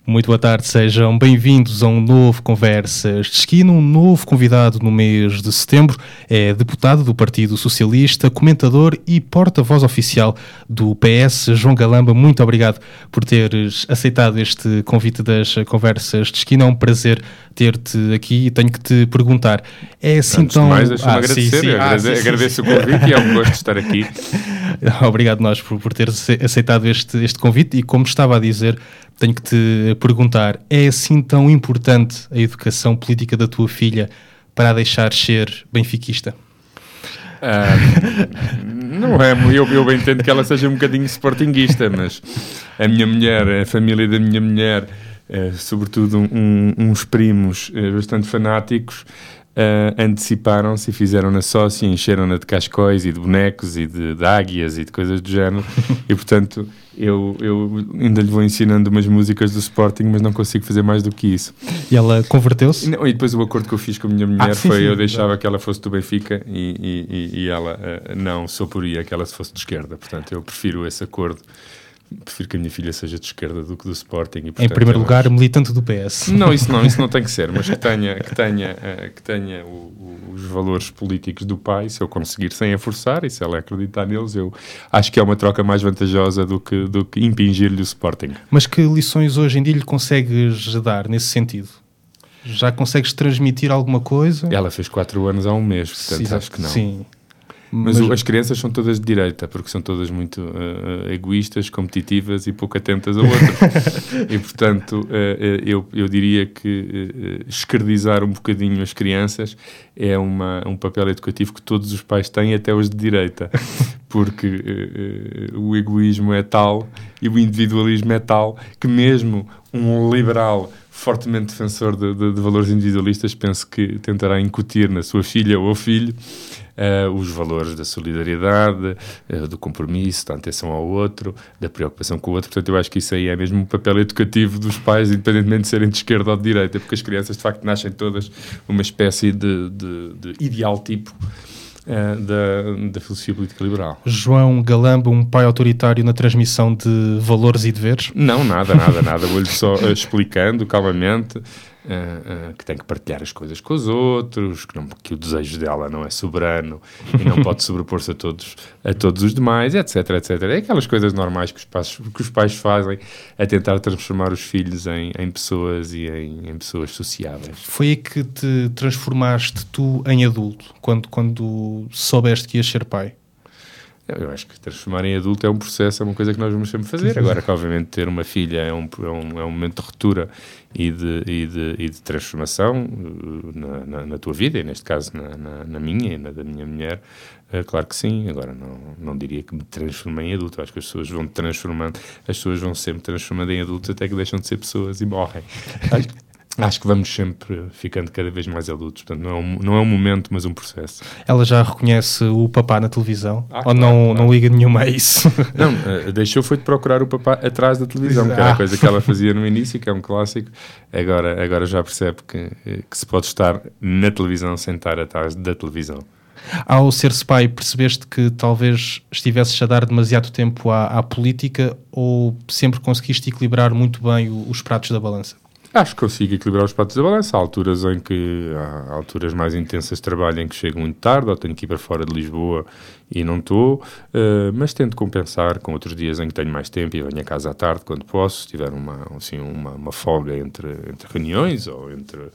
Muito boa tarde, sejam bem-vindos a um novo Conversas de Esquina, um novo convidado no mês de setembro, é deputado do Partido Socialista, comentador e porta-voz oficial do PS, João Galamba. Muito obrigado por teres aceitado este convite das Conversas de Esquina, é um prazer ter-te aqui e tenho que te perguntar, é assim Antes tão... de mais, deixa-me agradecer, agradeço o convite e é um gosto de estar aqui. Obrigado nós por teres aceitado este convite e, como estava a dizer, tenho que te perguntar, é assim tão importante a educação política da tua filha para a deixar ser benfiquista? Não é, eu bem entendo que ela seja um bocadinho sportinguista, mas a minha mulher, a família da minha mulher, sobretudo uns primos bastante fanáticos, anteciparam-se e fizeram-na sócia, encheram-na de cascóis e de bonecos e de águias e de coisas do género e portanto eu ainda lhe vou ensinando umas músicas do Sporting, mas não consigo fazer mais do que isso. E ela converteu-se? Não, e depois o acordo que eu fiz com a minha mulher eu deixava que ela fosse do Benfica e ela não se oporia que ela fosse de esquerda, portanto eu prefiro esse acordo. Prefiro que a minha filha seja de esquerda do que do Sporting. E, portanto, em primeiro lugar, militante do PS. Não, isso não tem que ser, mas que tenha os valores políticos do pai, se eu conseguir sem a forçar, e se ela acreditar neles, eu acho que é uma troca mais vantajosa do que impingir-lhe o Sporting. Mas que lições hoje em dia lhe consegues dar nesse sentido? Já consegues transmitir alguma coisa? Ela fez 4 anos há um mês, portanto sim, acho que não. Sim. Mas as crianças são todas de direita, porque são todas muito egoístas, competitivas e pouco atentas a outros. E, portanto, eu diria que esquerdizar um bocadinho as crianças é um papel educativo que todos os pais têm, até os de direita. Porque o egoísmo é tal e o individualismo é tal que mesmo um liberal fortemente defensor de valores individualistas penso que tentará incutir na sua filha ou filho os valores da solidariedade, do compromisso, da atenção ao outro, da preocupação com o outro. Portanto, eu acho que isso aí é mesmo um papel educativo dos pais, independentemente de serem de esquerda ou de direita, porque as crianças, de facto, nascem todas uma espécie de ideal tipo da filosofia política liberal. João Galamba, um pai autoritário na transmissão de valores e deveres? Não, nada. Vou-lhe só explicando calmamente que tem que partilhar as coisas com os outros, que o desejo dela não é soberano e não pode sobrepor-se a todos os demais, etc. É aquelas coisas normais que os pais fazem a tentar transformar os filhos em pessoas e em pessoas sociáveis. Foi aí que te transformaste tu em adulto, quando soubeste que ias ser pai? Eu acho que transformar em adulto é um processo, é uma coisa que nós vamos sempre fazer. Agora que, obviamente, ter uma filha é um momento de ruptura e de transformação na tua vida, e neste caso na minha e na da minha mulher, claro que sim. Agora, não diria que me transformei em adulto. Eu acho que as pessoas vão transformando, as pessoas vão sempre transformando em adultos até que deixam de ser pessoas e morrem. Acho que vamos sempre ficando cada vez mais adultos. Portanto, não é um momento, mas um processo. Ela já reconhece o papá na televisão? Ou claro, não liga nenhuma a isso? Não, foi de procurar o papá atrás da televisão, que era a coisa que ela fazia no início, que é um clássico. Agora já percebe que se pode estar na televisão sem estar atrás da televisão. Ao ser-se pai, percebeste que talvez estivesses a dar demasiado tempo à política ou sempre conseguiste equilibrar muito bem os pratos da balança? Acho que consigo equilibrar os pratos da balança. Há alturas há alturas mais intensas de trabalho em que chego muito tarde, ou tenho que ir para fora de Lisboa e não estou, mas tento compensar com outros dias em que tenho mais tempo e venho a casa à tarde quando posso, se tiver uma folga entre reuniões ou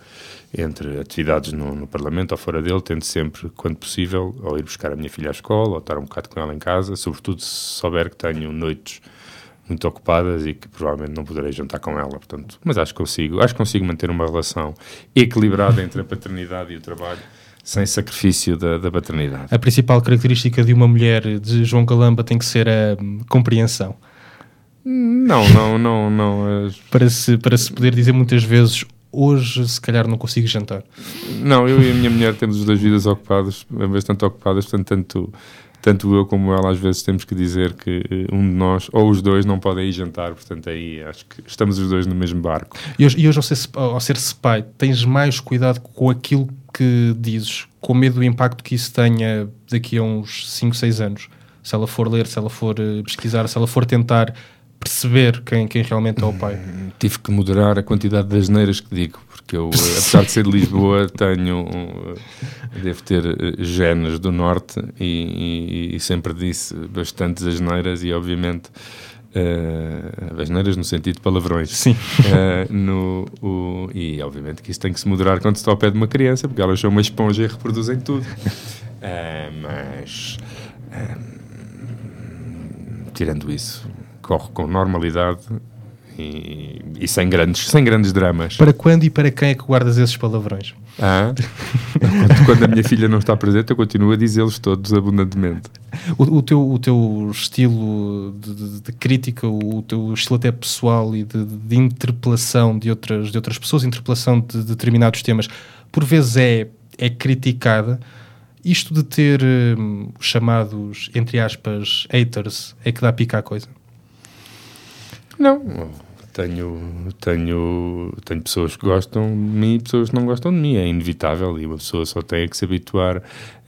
entre atividades no Parlamento ou fora dele. Tento sempre, quando possível, ou ir buscar a minha filha à escola ou estar um bocado com ela em casa, sobretudo se souber que tenho noites muito ocupadas e que provavelmente não poderei jantar com ela, portanto, mas acho que consigo manter uma relação equilibrada entre a paternidade e o trabalho, sem sacrifício da paternidade. A principal característica de uma mulher de João Galamba tem que ser a compreensão. Não. Para se poder dizer muitas vezes, hoje se calhar não consigo jantar. Não, eu e a minha mulher temos as duas vidas ocupadas, bastante ocupadas, portanto, tanto eu como ela às vezes temos que dizer que um de nós, ou os dois, não podem ir jantar, portanto aí acho que estamos os dois no mesmo barco. E hoje ao ser-se pai, tens mais cuidado com aquilo que dizes, com medo do impacto que isso tenha daqui a uns 5, 6 anos? Se ela for ler, se ela for pesquisar, se ela for tentar perceber quem realmente é o pai? Tive que moderar a quantidade de asneiras que digo, porque eu, apesar de ser de Lisboa, devo ter genes do Norte e sempre disse bastantes asneiras e, obviamente, asneiras no sentido de palavrões. Sim. E, obviamente, que isso tem que se moderar quando se está ao pé de uma criança, porque elas são uma esponja e reproduzem tudo. Mas, tirando isso, corre com normalidade e sem grandes dramas. Para quando e para quem é que guardas esses palavrões? Quando a minha filha não está presente, eu continuo a dizê-los todos abundantemente. O teu estilo de crítica, o teu estilo até pessoal e de interpelação de outras pessoas, interpelação de determinados temas, por vezes é criticada. Isto de ter chamados, entre aspas, haters, é que dá pica à coisa? Não. Tenho pessoas que gostam de mim e pessoas que não gostam de mim. É inevitável e uma pessoa só tem que se habituar.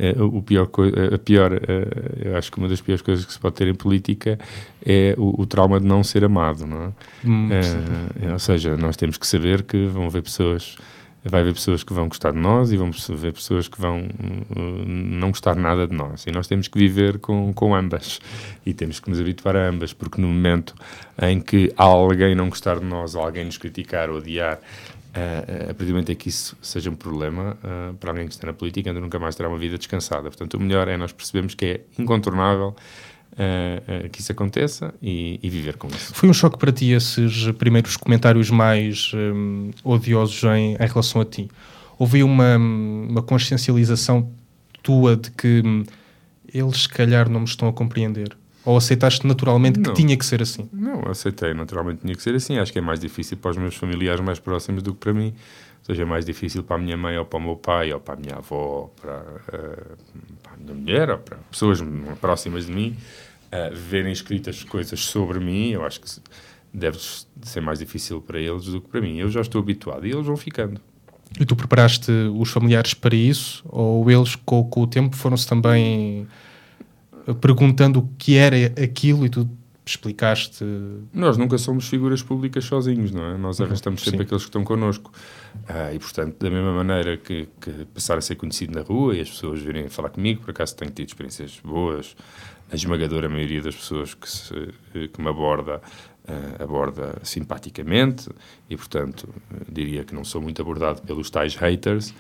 Eu acho que uma das piores coisas que se pode ter em política é o trauma de não ser amado, não é? Ou seja, nós temos que saber que vai haver pessoas que vão gostar de nós e vão haver pessoas que vão não gostar nada de nós. E nós temos que viver com ambas. E temos que nos habituar a ambas, porque no momento em que alguém não gostar de nós, alguém nos criticar ou odiar, a partir do momento em que isso seja um problema para alguém que está na política, ainda nunca mais terá uma vida descansada. Portanto, o melhor é nós percebermos que é incontornável que isso aconteça e viver com isso. Foi um choque para ti esses primeiros comentários mais odiosos em relação a ti? Houve uma consciencialização tua de que eles se calhar não me estão a compreender? Ou aceitaste naturalmente que tinha que ser assim? Não, aceitei naturalmente que tinha que ser assim. Acho que é mais difícil para os meus familiares mais próximos do que para mim. Ou seja, é mais difícil para a minha mãe ou para o meu pai ou para a minha avó, para a minha mulher ou para pessoas próximas de mim verem escritas coisas sobre mim. Eu acho que deve ser mais difícil para eles do que para mim. Eu já estou habituado e eles vão ficando. E tu preparaste os familiares para isso? Ou eles, com o tempo, foram-se também perguntando o que era aquilo e tu explicaste? Nós nunca somos figuras públicas sozinhos, não é? Nós arrastamos sempre aqueles que estão connosco. E, portanto, da mesma maneira que passar a ser conhecido na rua e as pessoas virem falar comigo, por acaso tenho tido experiências boas, a esmagadora maioria das pessoas que me aborda simpaticamente e, portanto, diria que não sou muito abordado pelos tais haters.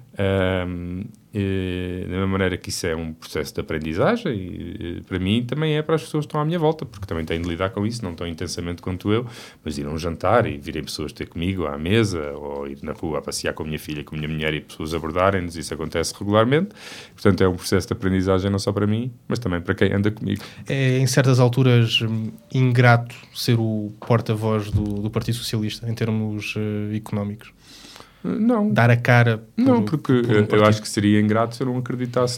Da mesma maneira que isso é um processo de aprendizagem e para mim também é para as pessoas que estão à minha volta, porque também têm de lidar com isso, não tão intensamente quanto eu, mas ir a um jantar e virem pessoas ter comigo à mesa ou ir na rua a passear com a minha filha, com a minha mulher e pessoas abordarem-nos, isso acontece regularmente. Portanto, é um processo de aprendizagem não só para mim, mas também para quem anda comigo. É, em certas alturas, ingrato ser o porta-voz do Partido Socialista, em termos económicos? Não. Dar a cara porque eu acho que seria ingrato se eu não acreditasse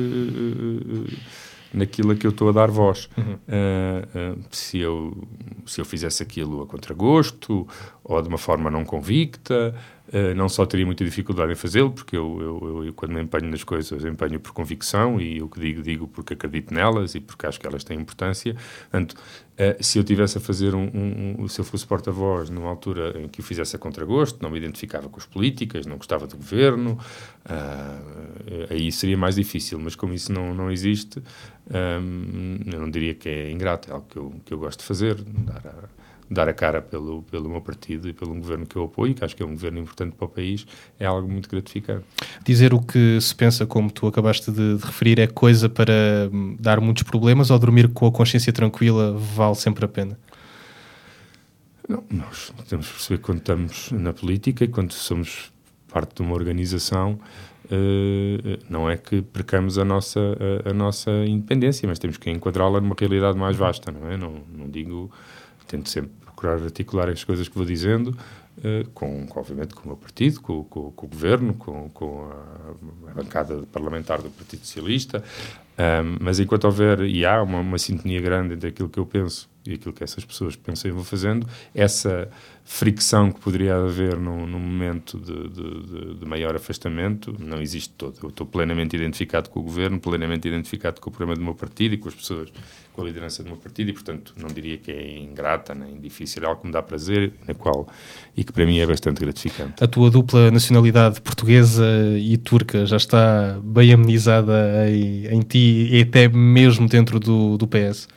naquilo que eu estou a dar voz. Se eu fizesse aquilo a contragosto ou de uma forma não convicta, não só teria muita dificuldade em fazê-lo, porque eu quando me empenho nas coisas, empenho por convicção e o que digo porque acredito nelas e porque acho que elas têm importância. Portanto, se eu tivesse a fazer se eu fosse porta-voz numa altura em que o fizesse a contragosto, não me identificava com as políticas, não gostava do governo, aí seria mais difícil, mas como isso não existe, eu não diria que é ingrato, é algo que eu gosto de fazer, dar a cara pelo meu partido e pelo governo que eu apoio, que acho que é um governo importante para o país, é algo muito gratificante. Dizer o que se pensa, como tu acabaste de referir, é coisa para dar muitos problemas, ou dormir com a consciência tranquila vale sempre a pena? Não, nós temos que perceber que quando estamos na política e quando somos parte de uma organização, não é que percamos a nossa independência, mas temos que enquadrá-la numa realidade mais vasta, não é? Não digo... Tento sempre procurar articular as coisas que vou dizendo, obviamente, com o meu partido, com o governo, com a bancada parlamentar do Partido Socialista, Mas enquanto houver, e há uma sintonia grande entre aquilo que eu penso e aquilo que essas pessoas pensam e vão fazendo, essa fricção que poderia haver num momento de maior afastamento não existe todo. Eu estou plenamente identificado com o governo, plenamente identificado com o programa do meu partido e com as pessoas, com a liderança do meu partido, e portanto não diria que é ingrata nem difícil, é algo que me dá prazer e que para mim é bastante gratificante. A tua dupla nacionalidade portuguesa e turca já está bem amenizada em ti e até mesmo dentro do PS?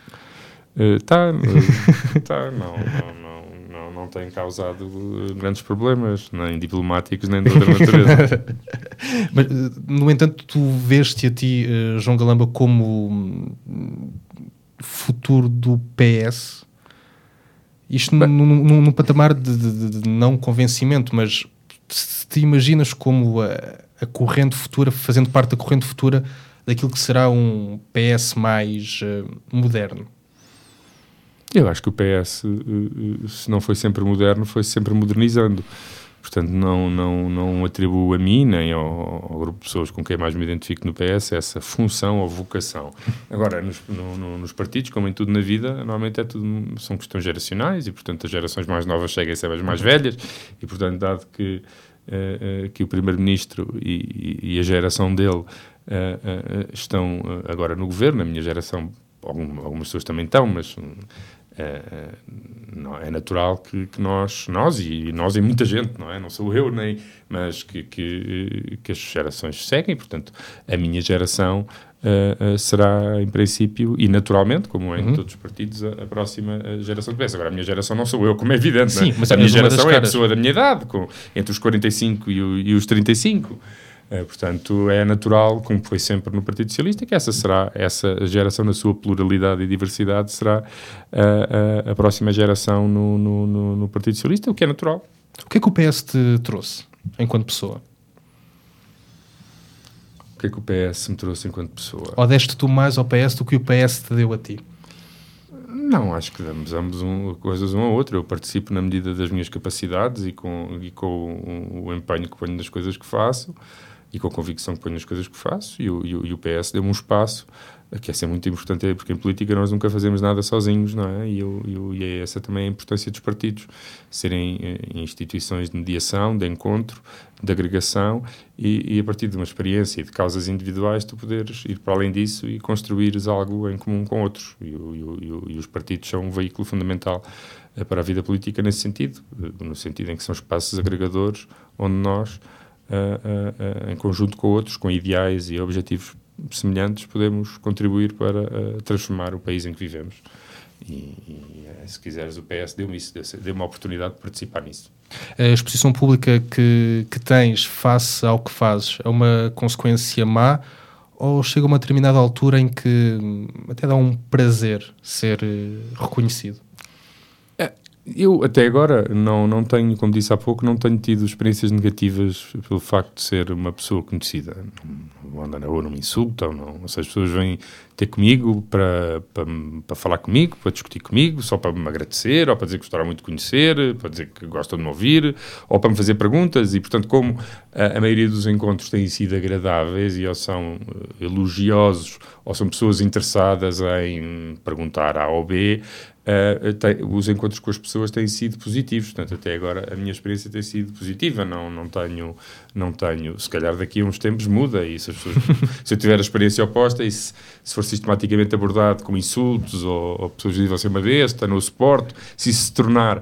Não tem causado grandes problemas, nem diplomáticos, nem de outra natureza. Mas, no entanto, tu vês-te a ti, João Galamba, como futuro do PS? Isto num patamar de não convencimento, mas se te imaginas como a corrente futura, fazendo parte da corrente futura daquilo que será um PS mais moderno? Eu acho que o PS, se não foi sempre moderno, foi sempre modernizando. Portanto, não atribuo a mim, nem ao grupo de pessoas com quem mais me identifico no PS, essa função ou vocação. Agora, nos partidos, como em tudo na vida, normalmente são questões geracionais e, portanto, as gerações mais novas seguem a ser as mais velhas e, portanto, dado que o Primeiro-Ministro e a geração dele estão agora no governo, a minha geração, algumas pessoas também estão, mas... não, é natural que nós e muita gente, não é? Não sou eu, mas que as gerações seguem, portanto, a minha geração será, em princípio, e naturalmente, como é em todos os partidos, a próxima geração do PS. Agora, a minha geração não sou eu, como é evidente, sim, não é? Mas a minha geração é a pessoa da minha idade, entre os 45 e os 35. Portanto, é natural, como foi sempre no Partido Socialista, que essa geração, na sua pluralidade e diversidade, será a próxima geração no Partido Socialista, o que é natural. O que é que o PS te trouxe, enquanto pessoa? O que é que o PS me trouxe enquanto pessoa? Ou deste tu mais ao PS do que o PS te deu a ti? Não, acho que damos ambos coisas um ao outro. Eu participo na medida das minhas capacidades e com o empenho que ponho nas coisas que faço, e com a convicção que ponho nas coisas que faço, e o PS deu-me um espaço que é ser muito importante, porque em política nós nunca fazemos nada sozinhos, não é? E é essa também a importância dos partidos, serem instituições de mediação, de encontro, de agregação, e a partir de uma experiência e de causas individuais tu poderes ir para além disso e construires algo em comum com outros. E os partidos são um veículo fundamental para a vida política nesse sentido, no sentido em que são espaços agregadores onde nós, em conjunto com outros, com ideais e objetivos semelhantes, podemos contribuir para transformar o país em que vivemos. Se quiseres, o PS deu-me isso, deu-me a oportunidade de participar nisso. A exposição pública que tens face ao que fazes é uma consequência má, ou chega a uma determinada altura em que até dá um prazer ser reconhecido? Eu, até agora, não tenho, como disse há pouco, não tenho tido experiências negativas pelo facto de ser uma pessoa conhecida. Não ando na rua, não me insultam, não. Se as pessoas vêm ter comigo para falar comigo, para discutir comigo, só para me agradecer, ou para dizer que gostaram muito de conhecer, para dizer que gostam de me ouvir, ou para me fazer perguntas, e, portanto, como a maioria dos encontros têm sido agradáveis e ou são elogiosos, ou são pessoas interessadas em perguntar A ou B, os encontros com as pessoas têm sido positivos. Portanto, até agora a minha experiência tem sido positiva. Não tenho, se calhar daqui a uns tempos muda, e se eu tiver a experiência oposta e se for sistematicamente abordado com insultos ou pessoas dizem você é uma besta, não o suporto, se isso se tornar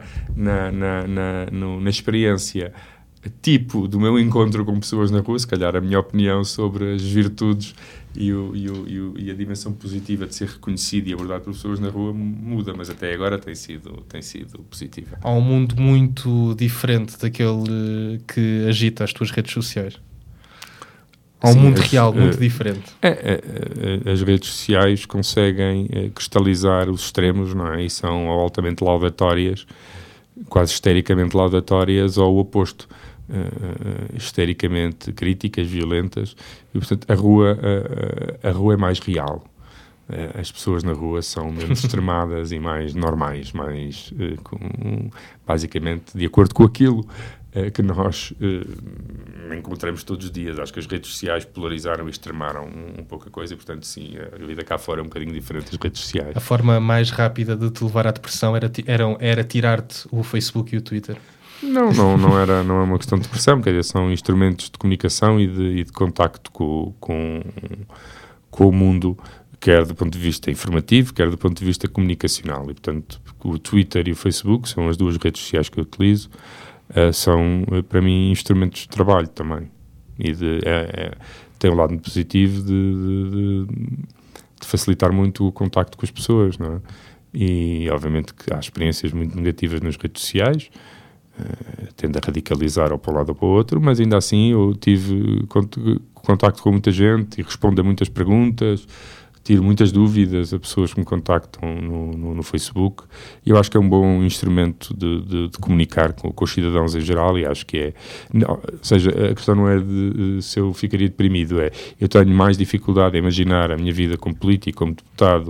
na experiência tipo do meu encontro com pessoas na rua, se calhar a minha opinião sobre as virtudes e a dimensão positiva de ser reconhecido e abordado por pessoas na rua muda, mas até agora tem sido positiva. Há um mundo muito diferente daquele que agita as tuas redes sociais. Há um mundo real muito diferente. As redes sociais conseguem cristalizar os extremos, não é? E são altamente laudatórias, quase histericamente laudatórias, ou o oposto. Histericamente críticas, violentas, e portanto a rua é mais real. As pessoas na rua são menos extremadas e mais normais, basicamente de acordo com aquilo que nós encontramos todos os dias. Acho que as redes sociais polarizaram e extremaram um pouco a coisa e, portanto, sim, a vida cá fora é um bocadinho diferente das redes sociais. A forma mais rápida de te levar à depressão era tirar-te o Facebook e o Twitter? Não é uma questão de depressão, quer dizer, são instrumentos de comunicação e de contacto com o mundo, quer do ponto de vista informativo, quer do ponto de vista comunicacional. E, portanto, o Twitter e o Facebook são as duas redes sociais que eu utilizo, são, para mim, instrumentos de trabalho também. E tem um lado muito positivo de facilitar muito o contacto com as pessoas, não é? E, obviamente, que há experiências muito negativas nas redes sociais, tende a radicalizar ou para um lado ou para o outro, mas ainda assim eu tive contacto com muita gente e respondo a muitas perguntas, tiro muitas dúvidas a pessoas que me contactam no Facebook, e eu acho que é um bom instrumento de comunicar com os cidadãos em geral, e acho que ou seja, a questão não é de se eu ficaria deprimido, eu tenho mais dificuldade a imaginar a minha vida como político, como deputado,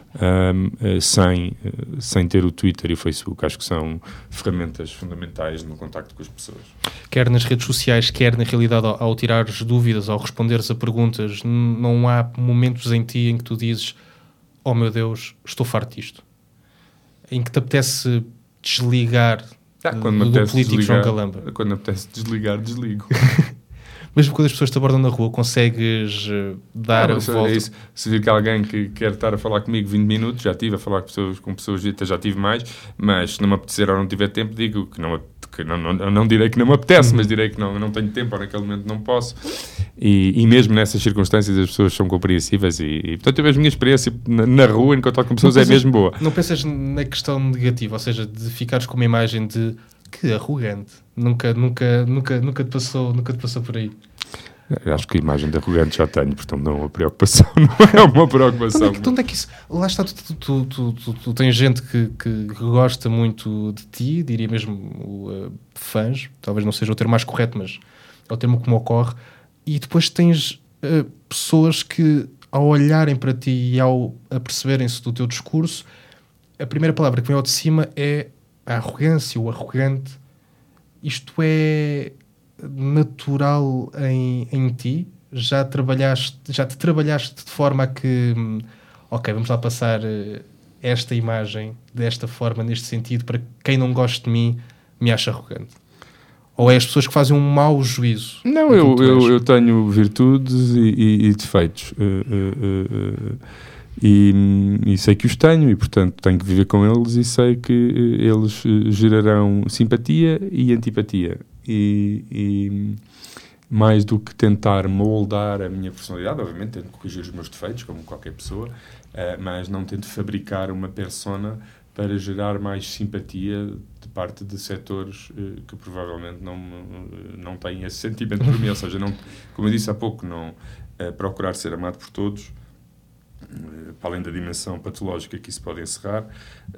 sem ter o Twitter e o Facebook. Acho que são ferramentas fundamentais no contacto com as pessoas. Quer nas redes sociais, quer na realidade ao tirares dúvidas, ao responderes a perguntas, não há momentos em ti em que tu dizes: oh meu Deus, estou farto disto, em que te apetece desligar do político João Galamba? Quando me apetece desligar, desligo. Mesmo quando as pessoas te abordam na rua, consegues dar a volta? É isso. Se vir que alguém que quer estar a falar comigo 20 minutos, já estive a falar com pessoas, já tive mais, mas se não me apetecer ou não tiver tempo, digo que não direi que não me apetece, mas direi que não tenho tempo ou naquele momento não posso. E mesmo nessas circunstâncias as pessoas são compreensivas e portanto, a minha experiência na rua, em contato com pessoas, é mesmo boa. Não pensas na questão negativa, ou seja, de ficares com uma imagem de que arrogante, nunca te passou por aí? Eu acho que a imagem de arrogante já tenho, portanto não é uma preocupação, não é uma preocupação. Onde é que isso... Lá está, tu tens gente que gosta muito de ti, diria mesmo fãs, talvez não seja o termo mais correto, mas é o termo que me ocorre, e depois tens pessoas que, ao olharem para ti e ao aperceberem-se do teu discurso, a primeira palavra que vem ao de cima é a arrogância, o arrogante. Isto é natural em ti? Já te trabalhaste de forma a que ok, vamos lá passar esta imagem desta forma, neste sentido, para que quem não gosta de mim me ache arrogante? Ou é as pessoas que fazem um mau juízo? Não, eu tenho virtudes e defeitos. E sei que os tenho e, portanto, tenho que viver com eles e sei que eles gerarão simpatia e antipatia. E mais do que tentar moldar a minha personalidade, obviamente tento corrigir os meus defeitos, como qualquer pessoa, mas não tento fabricar uma persona para gerar mais simpatia de parte de setores que provavelmente não têm esse sentimento por mim. Ou seja, como eu disse há pouco, não procurar ser amado por todos, para além da dimensão patológica que isso pode encerrar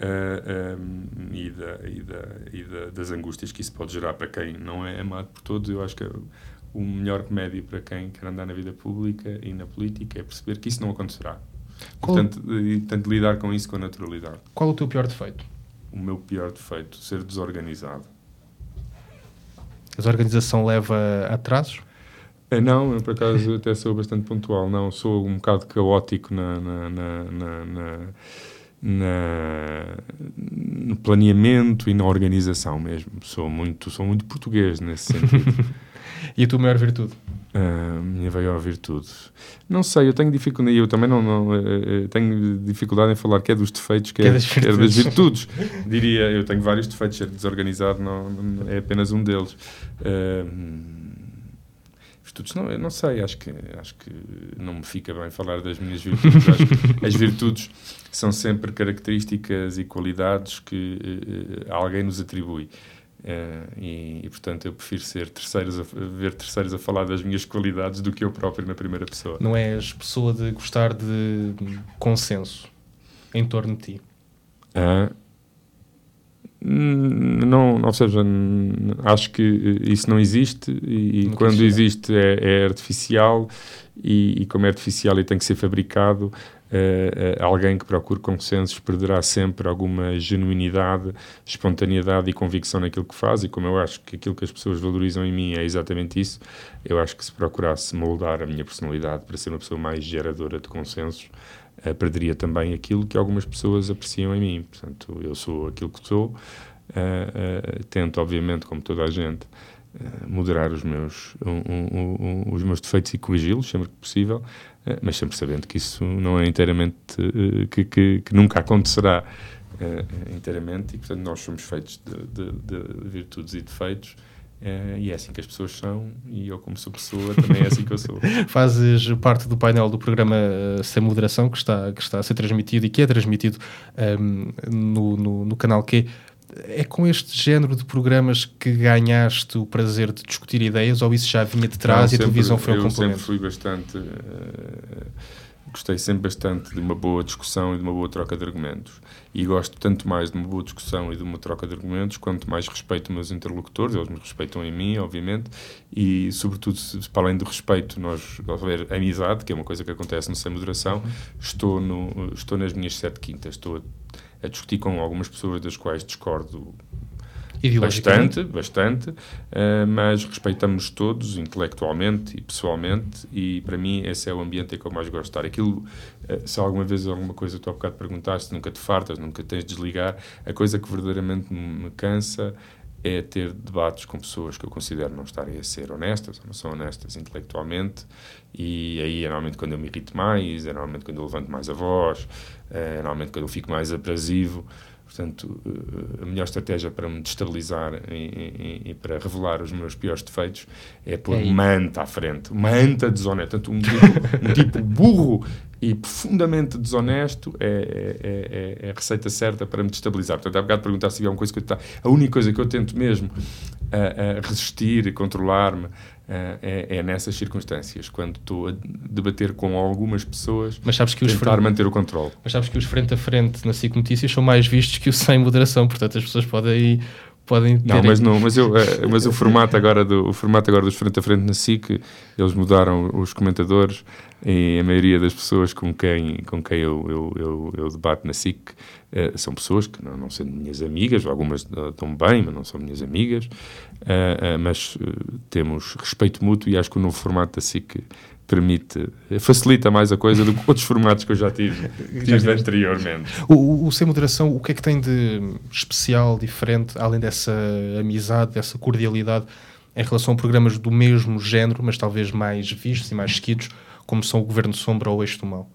das angústias que isso pode gerar para quem não é amado por todos. Eu acho que o melhor remédio para quem quer andar na vida pública e na política é perceber que isso não acontecerá. Portanto, lidar com isso com naturalidade. Qual é o teu pior defeito? O meu pior defeito? Ser desorganizado. A desorganização leva a atrasos? Não, eu por acaso até sou bastante pontual. Não, sou um bocado caótico no planeamento e na organização mesmo. Sou muito português nesse sentido. E a tua maior virtude? A minha maior virtude? Não sei, eu tenho dificuldade. Eu também tenho dificuldade em falar que é dos defeitos, que é das virtudes. Diria, eu tenho vários defeitos. Ser desorganizado é apenas um deles. Virtudes, não sei, acho que não me fica bem falar das minhas virtudes. Acho que as virtudes são sempre características e qualidades que alguém nos atribui. E portanto eu prefiro ver terceiros a falar das minhas qualidades do que eu próprio na primeira pessoa. Não és pessoa de gostar de consenso em torno de ti? Não, ou seja, acho que isso não existe e quando existe é artificial e como é artificial e tem que ser fabricado, alguém que procure consensos perderá sempre alguma genuinidade, espontaneidade e convicção naquilo que faz, e como eu acho que aquilo que as pessoas valorizam em mim é exatamente isso, eu acho que se procurasse moldar a minha personalidade para ser uma pessoa mais geradora de consensos, perderia também aquilo que algumas pessoas apreciam em mim. Portanto, eu sou aquilo que sou, tento, obviamente, como toda a gente, moderar os meus defeitos e corrigi-los sempre que possível, mas sempre sabendo que isso não é inteiramente, que nunca acontecerá inteiramente, e portanto nós somos feitos de virtudes e defeitos, e é assim que as pessoas são, e eu, como sou pessoa, também é assim que eu sou. Fazes parte do painel do programa Sem Moderação, que está a ser transmitido e que é transmitido no canal Q. É com este género de programas que ganhaste o prazer de discutir ideias, ou isso já vinha de trás e a televisão foi um complemento? Eu sempre fui bastante... gostei sempre bastante de uma boa discussão e de uma boa troca de argumentos. E gosto tanto mais de uma boa discussão e de uma troca de argumentos, quanto mais respeito os meus interlocutores, eles me respeitam em mim, obviamente, e sobretudo, para além do respeito, nós haver amizade, que é uma coisa que acontece no Sem Moderação, estou nas minhas 7 quintas, estou a discutir com algumas pessoas das quais discordo bastante, mas respeitamos todos intelectualmente e pessoalmente, e para mim esse é o ambiente em que eu mais gosto de estar. Aquilo, se alguma vez alguma coisa tu há bocado perguntaste, nunca te fartas, nunca tens de desligar, a coisa que verdadeiramente me cansa é ter debates com pessoas que eu considero não estarem a ser honestas, ou não são honestas intelectualmente, e aí é normalmente quando eu me irrito mais, é normalmente quando eu levanto mais a voz, é normalmente quando eu fico mais abrasivo. Portanto, a melhor estratégia para me destabilizar e para revelar os meus piores defeitos é pôr uma anta à frente, uma anta desonesta. Portanto, um tipo burro e profundamente desonesto é a receita certa para me destabilizar. Portanto, há bocado perguntar se havia uma coisa que a única coisa que eu tento mesmo a resistir e controlar-me é nessas circunstâncias, quando estou a debater com algumas pessoas, mas sabes que tentar manter o controle. Mas sabes que os frente a frente na SIC Notícias são mais vistos que o Sem Moderação, portanto as pessoas podem mas o formato agora dos frente a frente na SIC, eles mudaram os comentadores, e a maioria das pessoas com quem eu debato na SIC são pessoas que não são minhas amigas, algumas estão bem, mas não são minhas amigas, mas temos respeito mútuo, e acho que o novo formato da SIC facilita mais a coisa do que outros formatos que eu já tive anteriormente. O Sem Moderação, o que é que tem de especial, diferente, além dessa amizade, dessa cordialidade, em relação a programas do mesmo género, mas talvez mais vistos e mais seguidos, como são o Governo Sombra ou o Eixo do Mal?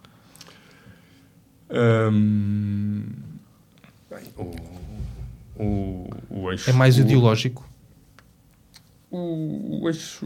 O eixo, é mais ideológico? O eixo,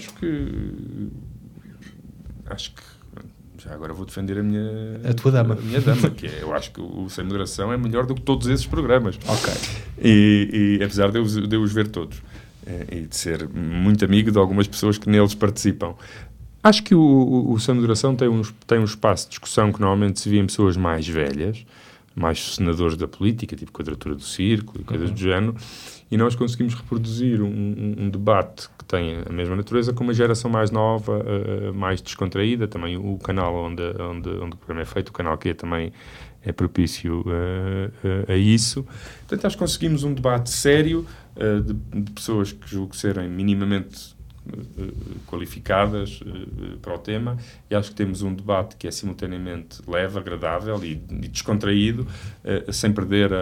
acho que já agora vou defender a minha dama, que eu acho que o Sem Moderação é melhor do que todos esses programas. Ok. E apesar de eu os ver todos, e de ser muito amigo de algumas pessoas que neles participam, acho que o Sem Moderação tem um espaço de discussão que normalmente se vê em pessoas mais velhas, mais senadores da política, tipo Quadratura do Círculo e coisas do género, e nós conseguimos reproduzir um debate que tem a mesma natureza com uma geração mais nova, mais descontraída. Também o canal onde o programa é feito, o canal Q, também é propício a isso. Portanto, acho que conseguimos um debate sério de pessoas que julgo serem minimamente qualificadas para o tema, e acho que temos um debate que é simultaneamente leve, agradável e descontraído, sem perder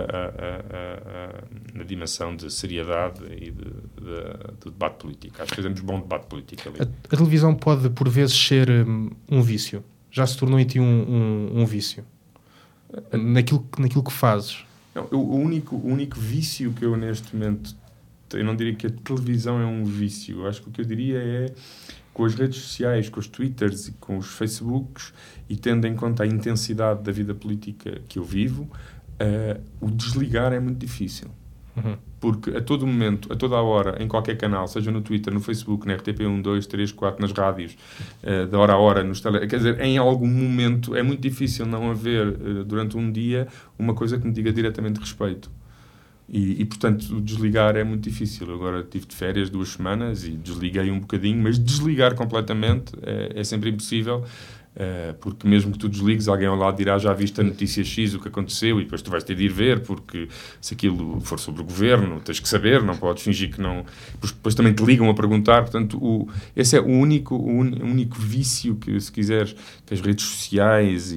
a dimensão de seriedade e do debate político. Acho que fazemos bom debate político ali. A televisão pode, por vezes, ser um vício. Já se tornou em ti um vício? Naquilo que fazes? Não, o único vício que eu neste momento, eu não diria que a televisão é um vício. Acho que o que eu diria é, com as redes sociais, com os Twitters e com os Facebooks, e tendo em conta a intensidade da vida política que eu vivo, o desligar é muito difícil. Uhum. Porque a todo momento, a toda a hora, em qualquer canal, seja no Twitter, no Facebook, na RTP 1, 2, 3, 4, nas rádios, da hora a hora, quer dizer, em algum momento é muito difícil não haver, durante um dia, uma coisa que me diga diretamente respeito. E, portanto, desligar é muito difícil. Agora tive de férias 2 semanas e desliguei um bocadinho, mas desligar completamente é sempre impossível, porque mesmo que tu desligues, alguém ao lado dirá: já viste a notícia X, o que aconteceu, e depois tu vais ter de ir ver, porque se aquilo for sobre o governo, tens que saber, não podes fingir que não... Depois também te ligam a perguntar. Portanto, esse é o único vício que, se quiseres, que as redes sociais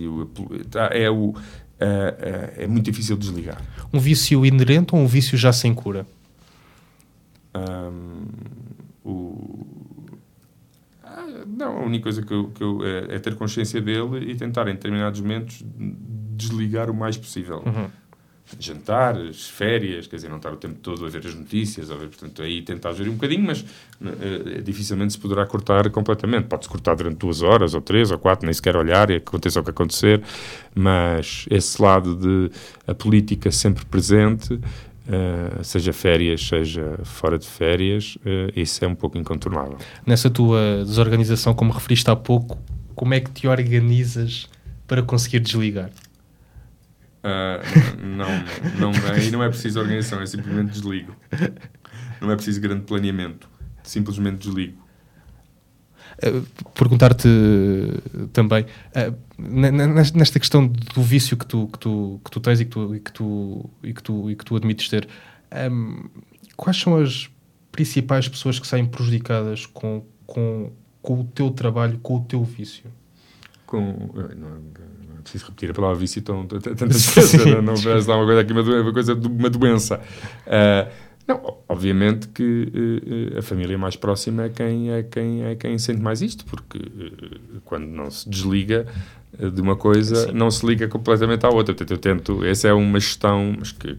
é muito difícil de desligar. Um vício inerente ou um vício já sem cura? Não, a única coisa que eu é ter consciência dele e tentar, em determinados momentos, desligar o mais possível. Jantares, férias, quer dizer, não estar o tempo todo a ver as notícias, portanto, aí tentar gerir um bocadinho, mas dificilmente se poderá cortar completamente. Pode-se cortar durante 2 horas, ou 3, ou 4, nem sequer olhar, e aconteça o que acontecer, mas esse lado de a política sempre presente, seja férias, seja fora de férias, isso é um pouco incontornável. Nessa tua desorganização, como referiste há pouco, é que te organizas para conseguir desligar? Não é preciso organização, é simplesmente desligo. Não é preciso grande planeamento, simplesmente desligo. Perguntar-te também, nesta questão do vício que tu tens e que tu admites ter, quais são as principais pessoas que saem prejudicadas com o teu trabalho, com o teu vício? Não é preciso repetir a palavra vício tantas vezes, não parece lá uma coisa aqui, uma coisa de uma doença. Não, obviamente que a família mais próxima é quem sente mais isto, porque quando não se desliga de uma coisa, sim, não se liga completamente à outra. Portanto, eu tento, essa é uma gestão que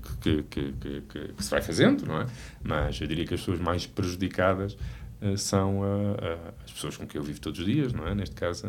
se vai fazendo, não é? Mas eu diria que as pessoas mais prejudicadas são as pessoas com quem eu vivo todos os dias, não é? Neste caso, a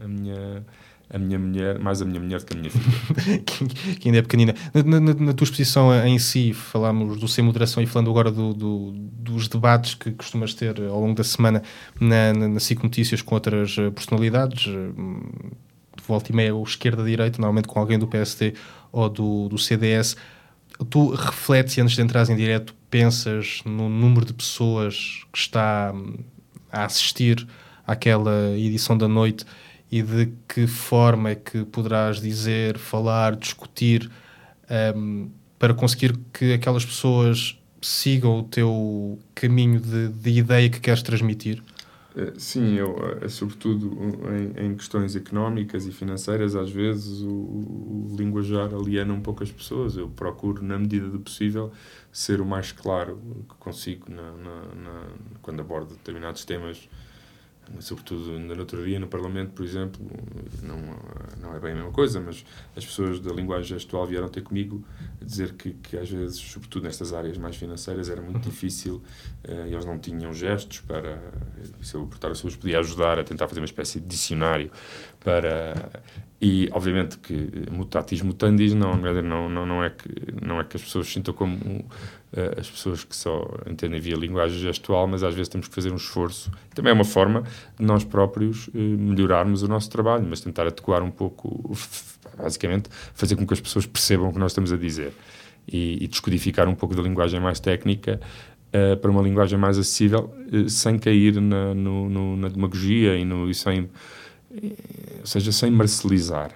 minha mulher, mais a minha mulher do que a minha filha. que ainda é pequenina. Na tua exposição em si, falámos do Sem Moderação, e falando agora dos debates que costumas ter ao longo da semana na SIC Notícias com outras personalidades, de volta e meia, ou esquerda-direita, normalmente com alguém do PSD ou do CDS. Tu refletes, e antes de entrares em direto, pensas no número de pessoas que está a assistir àquela edição da noite, e de que forma é que poderás dizer, falar, discutir, para conseguir que aquelas pessoas sigam o teu caminho de ideia que queres transmitir? Sim, sobretudo em questões económicas e financeiras, às vezes o linguajar aliena um pouco as pessoas. Eu procuro, na medida do possível, ser o mais claro que consigo quando abordo determinados temas, sobretudo na outro dia no Parlamento, por exemplo. Não é bem a mesma coisa, mas as pessoas da linguagem gestual vieram ter comigo a dizer que às vezes, sobretudo nestas áreas mais financeiras, era muito difícil, eles não tinham gestos para... Se eu os podia ajudar a tentar fazer uma espécie de dicionário e obviamente que mutatis mutandis não é que as pessoas sintam como as pessoas que só entendem via linguagem gestual, mas às vezes temos que fazer um esforço. Também é uma forma de nós próprios melhorarmos o nosso trabalho, mas tentar adequar um pouco, basicamente fazer com que as pessoas percebam o que nós estamos a dizer e descodificar um pouco da linguagem mais técnica para uma linguagem mais acessível, sem cair na demagogia ou seja, sem marcelizar.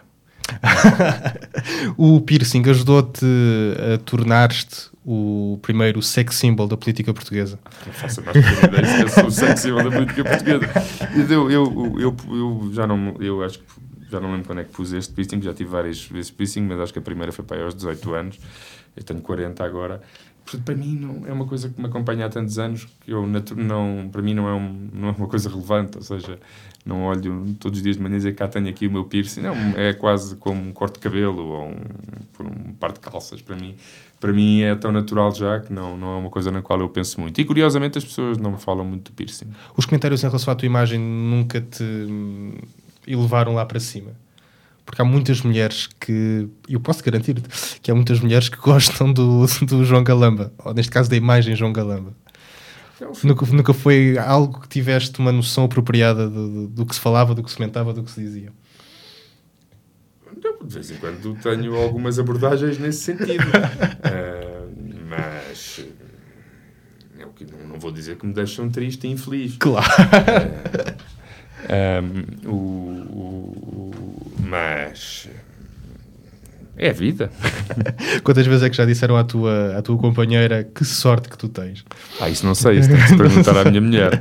O piercing ajudou-te a tornar-te o primeiro sex symbol da política portuguesa? Não faço a mais pequena ideia se eu sou o sex symbol da política portuguesa. Eu acho que já não lembro quando é que pus este piercing, já tive várias vezes piercing, mas acho que a primeira foi para aí aos 18 anos. Eu tenho 40 agora. Portanto, para mim não é uma coisa que me acompanha há tantos anos que para mim não é uma coisa relevante. Ou seja, não olho todos os dias de manhã e dizer que cá tenho aqui o meu piercing. Não, é quase como um corte de cabelo ou um par de calças. Para mim é tão natural já que não é uma coisa na qual eu penso muito. E curiosamente as pessoas não me falam muito de piercing. Os comentários em relação à tua imagem nunca te elevaram lá para cima? Porque há muitas mulheres que... Eu posso garantir-te que há muitas mulheres que gostam do João Galamba. Ou, neste caso, da imagem João Galamba. Nunca foi algo que tiveste uma noção apropriada do que se falava, do que se comentava, do que se dizia? De vez em quando tenho algumas abordagens nesse sentido. é o que não vou dizer que me deixam triste e infeliz. Claro. Mas é a vida. Quantas vezes é que já disseram à tua companheira que sorte que tu tens? Isso não sei, isso tem que se perguntar à minha mulher.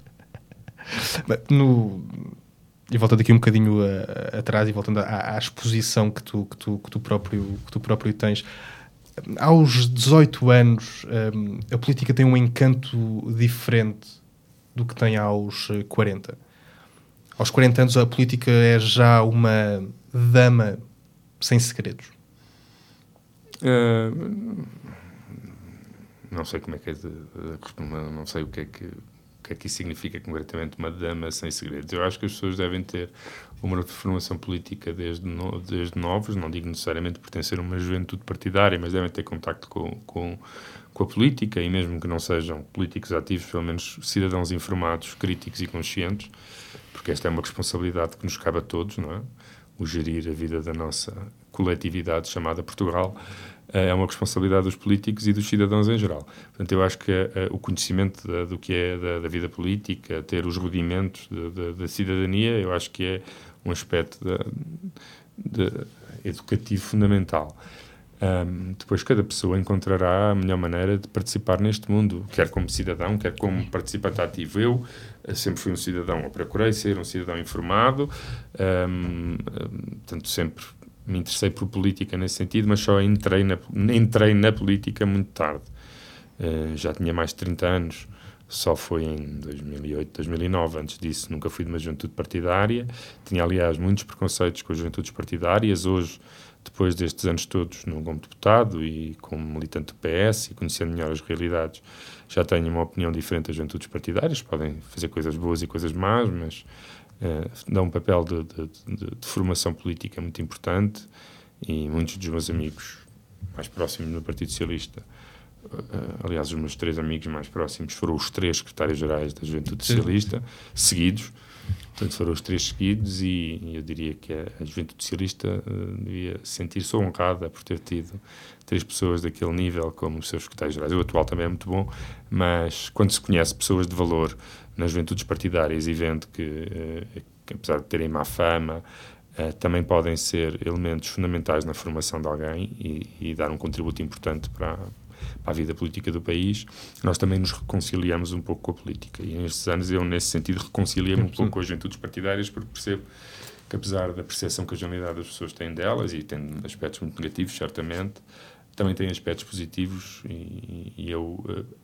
E voltando aqui um bocadinho atrás e voltando à exposição que tu próprio tens, aos 18 anos a política tem um encanto diferente do que tem aos 40. Aos 40 anos a política é já uma dama sem segredos. Não sei como é que é não sei o que é que isso significa concretamente, uma dama sem segredos. Eu acho que as pessoas devem ter uma formação política desde novos, não digo necessariamente pertencer a uma juventude partidária, mas devem ter contacto com a política, e mesmo que não sejam políticos ativos, pelo menos cidadãos informados, críticos e conscientes, porque esta é uma responsabilidade que nos cabe a todos, não é? O gerir a vida da nossa coletividade chamada Portugal é uma responsabilidade dos políticos e dos cidadãos em geral. Portanto, eu acho que o conhecimento do que é da vida política, ter os rudimentos da cidadania, eu acho que é um aspecto educativo fundamental. Depois cada pessoa encontrará a melhor maneira de participar neste mundo, quer como cidadão, quer como participante ativo. Eu sempre fui um cidadão, ou procurei ser um cidadão informado, portanto sempre me interessei por política nesse sentido, mas só entrei na política muito tarde. Já tinha mais de 30 anos, só foi em 2008, 2009. Antes disso nunca fui de uma juventude partidária. Tinha, aliás, muitos preconceitos com as juventudes partidárias. Hoje, depois destes anos todos, como deputado e como militante do PS e conhecendo melhor as realidades, já tenho uma opinião diferente das juventudes partidárias. Podem fazer coisas boas e coisas más, mas dá um papel de formação política muito importante, e muitos dos meus amigos mais próximos no Partido Socialista, aliás, os meus 3 amigos mais próximos foram os 3 secretários-gerais da Juventude Socialista, seguidos. Portanto, foram os 3 seguidos, e eu diria que a Juventude Socialista devia sentir-se honrada por ter tido 3 pessoas daquele nível como os seus secretários-gerais. O atual também é muito bom, mas quando se conhece pessoas de valor nas juventudes partidárias e vendo que apesar de terem má fama, também podem ser elementos fundamentais na formação de alguém e dar um contributo importante para a vida política do país, nós também nos reconciliamos um pouco com a política. E nestes anos eu, nesse sentido, reconciliei-me um pouco com as juventudes partidárias, porque percebo que, apesar da percepção que a generalidade das pessoas tem delas, e tem aspectos muito negativos, certamente, também tem aspectos positivos, e eu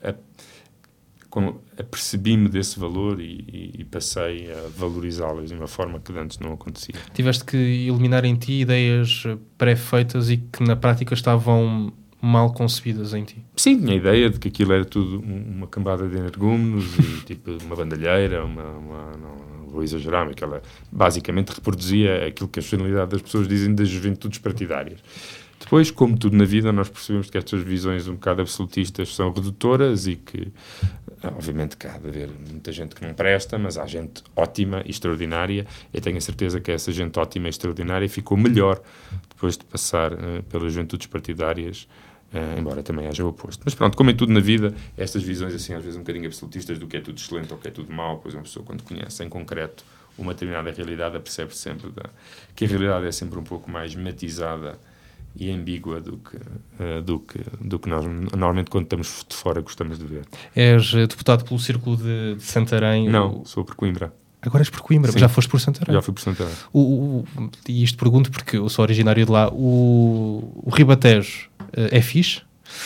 apercebi-me desse valor e passei a valorizá-las de uma forma que antes não acontecia. Tiveste que eliminar em ti ideias pré-feitas e que na prática estavam mal concebidas em ti? Sim, tinha a ideia de que aquilo era tudo uma cambada de energúmenos e tipo uma bandalheira, não vou exagerar, mas aquela basicamente reproduzia aquilo que a generalidade das pessoas dizem das juventudes partidárias. Depois, como tudo na vida, nós percebemos que estas visões um bocado absolutistas são redutoras e que, obviamente, que há de haver muita gente que não presta, mas há gente ótima e extraordinária. Eu tenho a certeza que essa gente ótima e extraordinária ficou melhor depois de passar pelas juventudes partidárias, embora também haja o oposto. Mas pronto, como em tudo na vida, estas visões, assim, às vezes um bocadinho absolutistas do que é tudo excelente ou que é tudo mau, pois uma pessoa, quando conhece em concreto uma determinada realidade, percebe sempre que a realidade é sempre um pouco mais matizada e ambígua do que nós normalmente, quando estamos de fora, gostamos de ver. És deputado pelo Círculo de Santarém? Não, sou por Coimbra. Agora és por Coimbra? Sim. Já foste por Santarém? Já fui por Santarém. E isto pergunto porque eu sou originário de lá. O Ribatejo é fixe?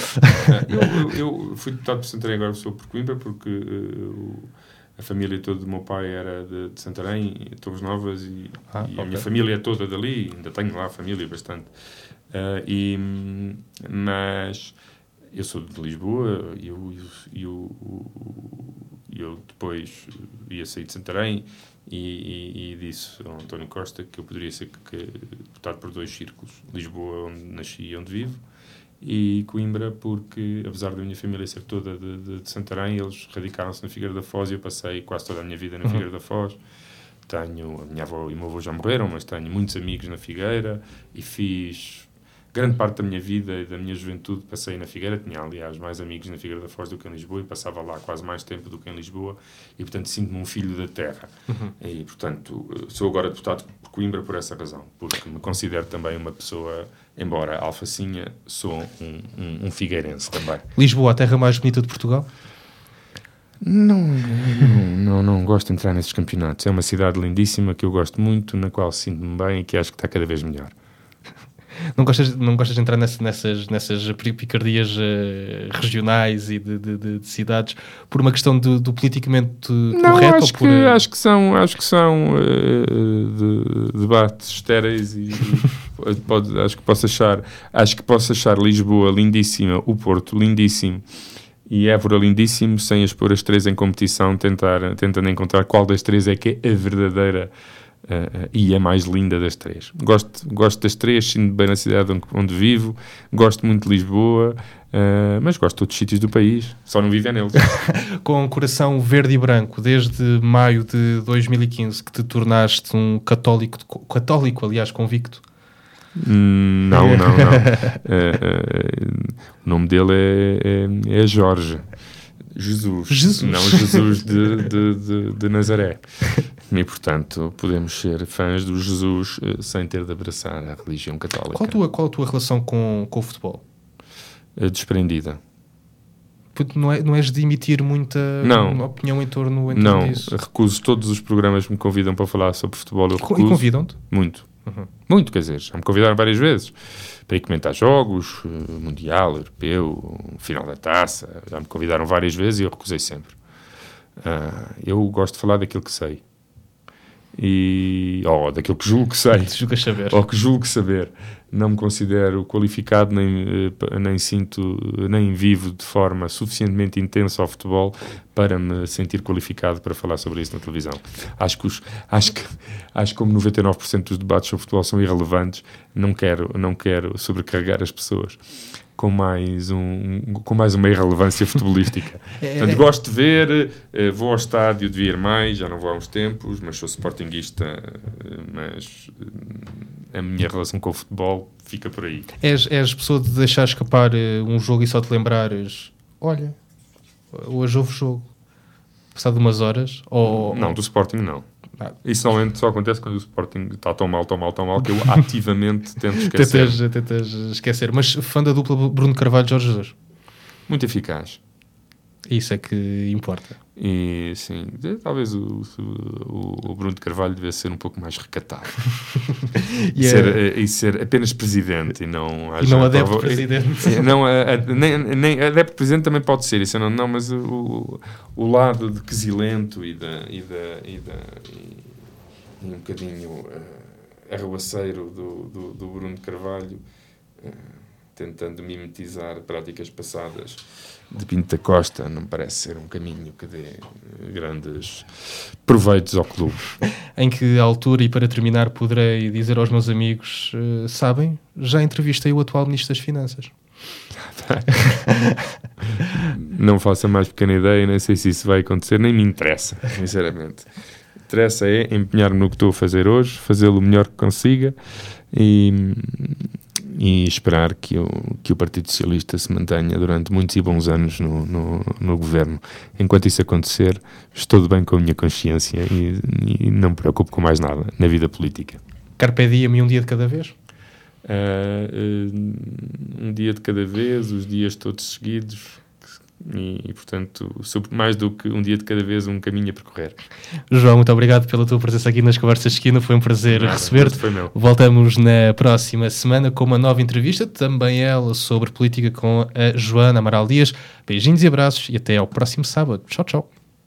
Eu fui deputado por Santarém, agora sou por Coimbra, porque a família toda do meu pai era de Santarém, Torres Novas, e a minha família é toda dali, ainda tenho lá a família bastante. Mas eu sou de Lisboa e eu depois ia sair de Santarém e disse ao António Costa que eu poderia ser deputado por 2 círculos: Lisboa, onde nasci e onde vivo, e Coimbra, porque apesar da minha família ser toda de Santarém, eles radicaram-se na Figueira da Foz e eu passei quase toda a minha vida na Figueira da Foz. A minha avó e o meu avô já morreram, mas tenho muitos amigos na Figueira e fiz grande parte da minha vida e da minha juventude passei na Figueira. Tinha, aliás, mais amigos na Figueira da Foz do que em Lisboa e passava lá quase mais tempo do que em Lisboa e, portanto, sinto-me um filho da terra. E, portanto, sou agora deputado por Coimbra por essa razão, porque me considero também uma pessoa, embora alfacinha, sou um figueirense também. Lisboa, a terra mais bonita de Portugal? Não gosto de entrar nesses campeonatos. É uma cidade lindíssima que eu gosto muito, na qual sinto-me bem e que acho que está cada vez melhor. Não gostas de entrar nessas picardias regionais e de cidades por uma questão do politicamente correto? Acho que são debates estéreis e acho que posso achar Lisboa lindíssima, o Porto lindíssimo e Évora lindíssimo, sem as pôr as três em competição, tentando encontrar qual das três é que é a verdadeira e a mais linda das três. Gosto das três, sinto bem na cidade onde vivo, gosto muito de Lisboa, mas gosto de outros sítios do país, só não vivo neles. Com coração verde e branco, desde maio de 2015, que te tornaste um católico, aliás, convicto? Não. O nome dele é Jorge. Jesus. Não Jesus de Nazaré. E, portanto, podemos ser fãs do Jesus sem ter de abraçar a religião católica. Qual a tua relação com o futebol? Desprendida. Não és de emitir muita opinião em torno disso? Não, recuso todos os programas que me convidam para falar sobre futebol. Eu recuso. E convidam-te? Muito. Muito, quer dizer, já me convidaram várias vezes para ir comentar jogos, Mundial, Europeu, final da Taça, já me convidaram várias vezes e eu recusei sempre. Eu gosto de falar daquilo que sei. Daquilo que julgo que sei. Ou que julgo saber. Não me considero qualificado, nem vivo de forma suficientemente intensa ao futebol para me sentir qualificado para falar sobre isso na televisão. Acho que como 99% dos debates sobre futebol são irrelevantes, não quero sobrecarregar as pessoas com mais uma irrelevância futebolística. Portanto, gosto de ver, vou ao estádio, devia ir mais, já não vou há uns tempos, mas sou sportinguista, mas a minha relação com o futebol fica por aí. És pessoa de deixar escapar um jogo e só te lembrares, olha, hoje houve jogo, passado umas horas? Não, do Sporting não. Isso normalmente só acontece quando o Sporting está tão mal que eu ativamente tento esquecer. Tentas esquecer. Mas fã da dupla Bruno Carvalho e Jorge Jesus? Muito eficaz. Isso é que importa. E sim, talvez o Bruno de Carvalho devesse ser um pouco mais recatado. E ser apenas presidente e não adepto presidente. Nem adepto presidente também pode ser, isso não, mas o lado de quesilento e um bocadinho arruaceiro do Bruno de Carvalho, tentando mimetizar práticas passadas de Pinto da Costa, não parece ser um caminho que dê grandes proveitos ao clube. Em que altura, e para terminar, poderei dizer aos meus amigos, sabem, já entrevistei o atual Ministro das Finanças. Não faço a mais pequena ideia, nem sei se isso vai acontecer, nem me interessa, sinceramente. Interessa é empenhar-me no que estou a fazer hoje, fazê-lo o melhor que consiga e esperar que o Partido Socialista se mantenha durante muitos e bons anos no governo. Enquanto isso acontecer, estou de bem com a minha consciência e não me preocupo com mais nada na vida política. Carpe diem e um dia de cada vez? Um dia de cada vez, os dias todos seguidos. E, portanto, mais do que um dia de cada vez, um caminho a percorrer. João, muito obrigado pela tua presença aqui nas Conversas de Esquina, foi um prazer receber-te. Voltamos na próxima semana com uma nova entrevista, também ela sobre política, com a Joana Amaral Dias. Beijinhos e abraços e até ao próximo sábado. Tchau, tchau.